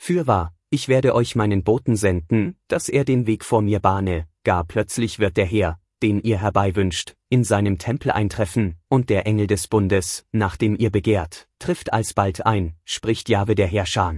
Fürwahr, ich werde euch meinen Boten senden, dass er den Weg vor mir bahne, gar plötzlich wird der Herr, den ihr herbeiwünscht, in seinem Tempel eintreffen, und der Engel des Bundes, nach dem ihr begehrt, trifft alsbald ein, spricht Jahwe der Herrscher.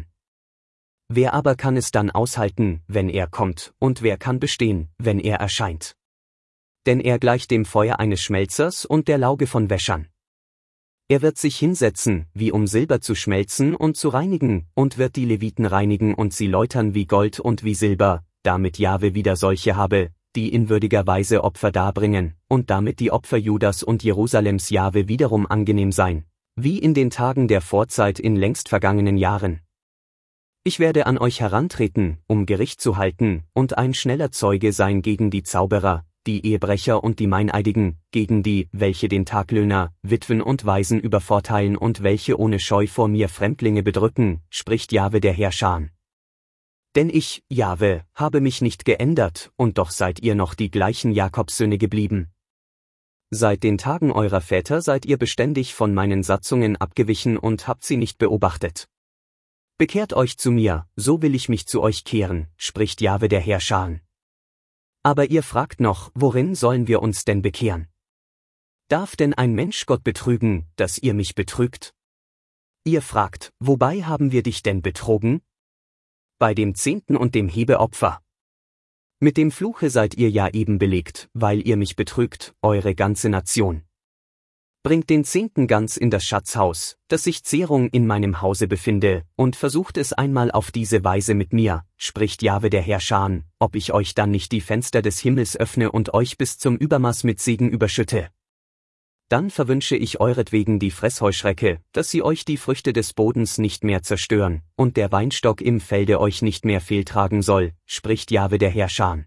Wer aber kann es dann aushalten, wenn er kommt, und wer kann bestehen, wenn er erscheint? Denn er gleicht dem Feuer eines Schmelzers und der Lauge von Wäschern. Er wird sich hinsetzen, wie um Silber zu schmelzen und zu reinigen, und wird die Leviten reinigen und sie läutern wie Gold und wie Silber, damit Jahwe wieder solche habe, die in würdiger Weise Opfer darbringen, und damit die Opfer Judas und Jerusalems Jahwe wiederum angenehm sein, wie in den Tagen der Vorzeit in längst vergangenen Jahren. Ich werde an euch herantreten, um Gericht zu halten, und ein schneller Zeuge sein gegen die Zauberer, die Ehebrecher und die Meineidigen, gegen die, welche den Taglöhner, Witwen und Waisen übervorteilen und welche ohne Scheu vor mir Fremdlinge bedrücken, spricht Jahwe der Herrscher. Denn ich, Jahwe, habe mich nicht geändert, und doch seid ihr noch die gleichen Jakobssöhne geblieben. Seit den Tagen eurer Väter seid ihr beständig von meinen Satzungen abgewichen und habt sie nicht beobachtet. Bekehrt euch zu mir, so will ich mich zu euch kehren, spricht Jahwe der Herrscher. Aber ihr fragt noch, worin sollen wir uns denn bekehren? Darf denn ein Mensch Gott betrügen, dass ihr mich betrügt? Ihr fragt, wobei haben wir dich denn betrogen? Bei dem Zehnten und dem Hebeopfer. Mit dem Fluche seid ihr ja eben belegt, weil ihr mich betrügt, eure ganze Nation. Bringt den Zehnten ganz in das Schatzhaus, dass sich Zehrung in meinem Hause befinde, und versucht es einmal auf diese Weise mit mir, spricht Jahwe der Herrscher, ob ich euch dann nicht die Fenster des Himmels öffne und euch bis zum Übermaß mit Segen überschütte. Dann verwünsche ich euretwegen die Fressheuschrecke, dass sie euch die Früchte des Bodens nicht mehr zerstören, und der Weinstock im Felde euch nicht mehr fehltragen soll, spricht Jahwe der Herrscher.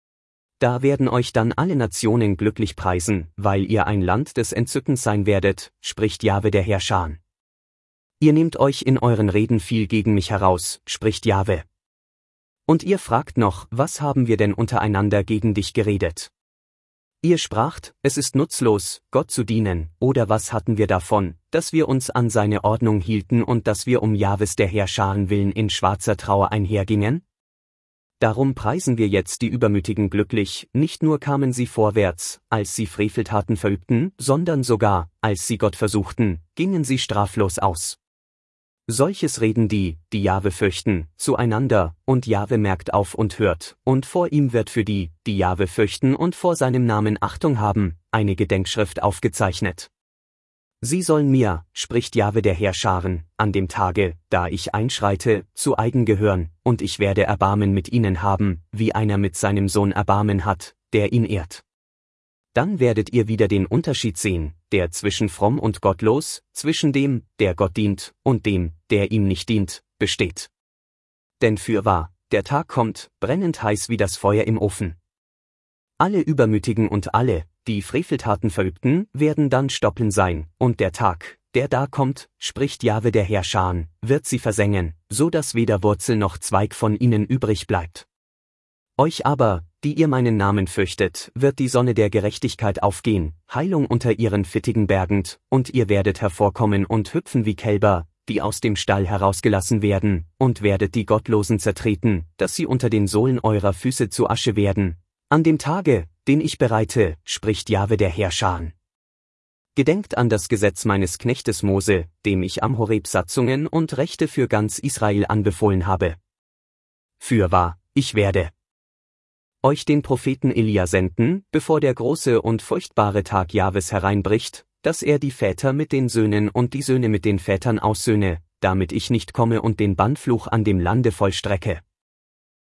Da werden euch dann alle Nationen glücklich preisen, weil ihr ein Land des Entzückens sein werdet, spricht Jahwe der Herrscher. Ihr nehmt euch in euren Reden viel gegen mich heraus, spricht Jahwe. Und ihr fragt noch, was haben wir denn untereinander gegen dich geredet? Ihr spracht, es ist nutzlos, Gott zu dienen, oder was hatten wir davon, dass wir uns an seine Ordnung hielten und dass wir um Jahwes der Herrscher willen in schwarzer Trauer einhergingen? Darum preisen wir jetzt die Übermütigen glücklich, nicht nur kamen sie vorwärts, als sie Freveltaten verübten, sondern sogar, als sie Gott versuchten, gingen sie straflos aus. Solches reden die Jahwe fürchten, zueinander, und Jahwe merkt auf und hört, und vor ihm wird für die Jahwe fürchten und vor seinem Namen Achtung haben, eine Gedenkschrift aufgezeichnet. Sie sollen mir, spricht Jahwe der Herrscher, an dem Tage, da ich einschreite, zu eigen gehören, und ich werde Erbarmen mit ihnen haben, wie einer mit seinem Sohn Erbarmen hat, der ihn ehrt. Dann werdet ihr wieder den Unterschied sehen, der zwischen fromm und gottlos, zwischen dem, der Gott dient, und dem, der ihm nicht dient, besteht. Denn fürwahr, der Tag kommt, brennend heiß wie das Feuer im Ofen. Alle Übermütigen und alle, die Freveltaten verübten, werden dann stoppeln sein, und der Tag, der da kommt, spricht Jahwe der Herrscher, wird sie versengen, so dass weder Wurzel noch Zweig von ihnen übrig bleibt. Euch aber, die ihr meinen Namen fürchtet, wird die Sonne der Gerechtigkeit aufgehen, Heilung unter ihren Fittigen bergend, und ihr werdet hervorkommen und hüpfen wie Kälber, die aus dem Stall herausgelassen werden, und werdet die Gottlosen zertreten, dass sie unter den Sohlen eurer Füße zu Asche werden. An dem Tage, den ich bereite, spricht Jahwe der Herrscher. Gedenkt an das Gesetz meines Knechtes Mose, dem ich am Horeb Satzungen und Rechte für ganz Israel anbefohlen habe. Fürwahr, ich werde euch den Propheten Elia senden, bevor der große und furchtbare Tag Jahwes hereinbricht, dass er die Väter mit den Söhnen und die Söhne mit den Vätern aussöhne, damit ich nicht komme und den Bannfluch an dem Lande vollstrecke.